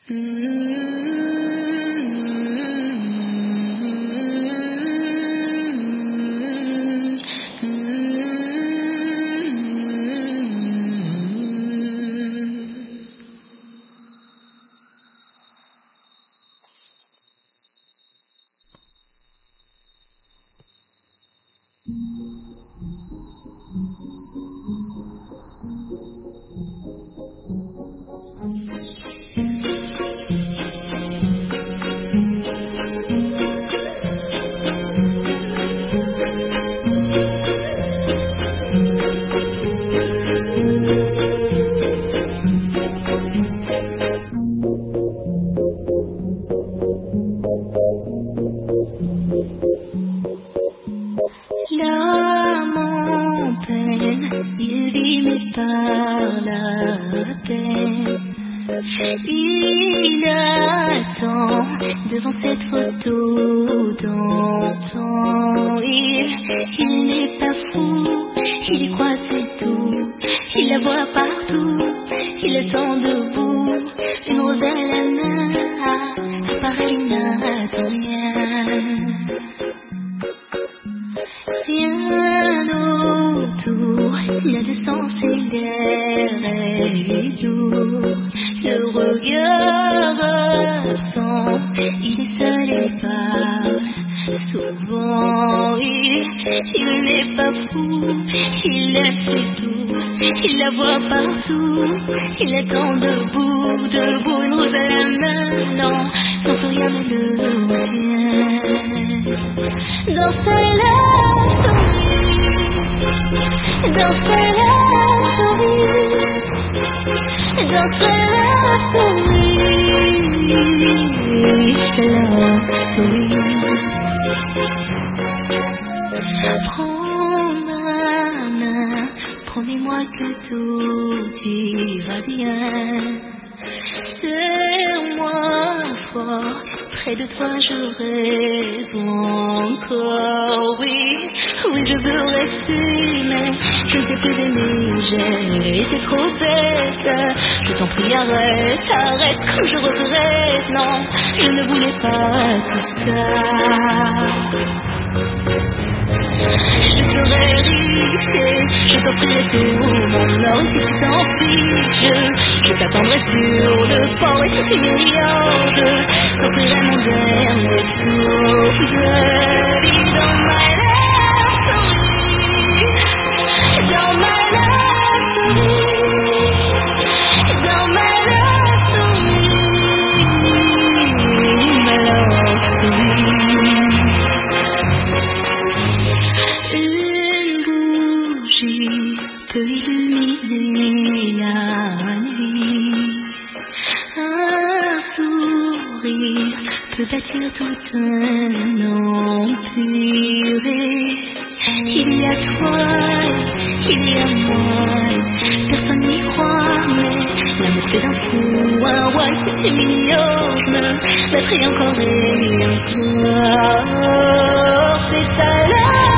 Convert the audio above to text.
L'âme en peine, il vit mais par la peine. Il attend devant cette photo d'antan. Il n'est pas fou, il y croit c'est tout. Il la voit partout, il attend debout. Une rose à la main, à part elle n'attend rien. Rien autour, la décence et l'air est lourd. Le regard absent, il est seul et parle souvent. Il n'est pas fou, il laisse c'est tout. Il la voit partout, il attend debout, debout, une rose à la main. Non, non, plus rien ne le retient. Dans sa love story, dans sa love story, dans sa love story, sa love story. Prends ma main, promets-moi que tout ira bien. Serre-moi fort, près de toi je rêve encore. Oui, oui je veux rester, mais je ne sais plus aimer. J'ai été trop bête. Je t'en prie arrête, arrête, comme je regrette. Non, je ne voulais pas tout ça. Je serai riche et je t'offrirai tout mon or. Et si tu t'en fiches, je t'attendrai sur le port. Et si tu m'ignores, je t'offrirai mon dernier souffle. Dans my love story, dans my love story, dans my love story, my love story. Une bougie peut illuminer la nuit. Un sourire peut bâtir tout un empire. Il y a toi, il y a moi. Personne n'y croit, mais l'amour fait d'un fou un roi. Et si tu m'ignores, je me battrai encore et encore. C'est ta love.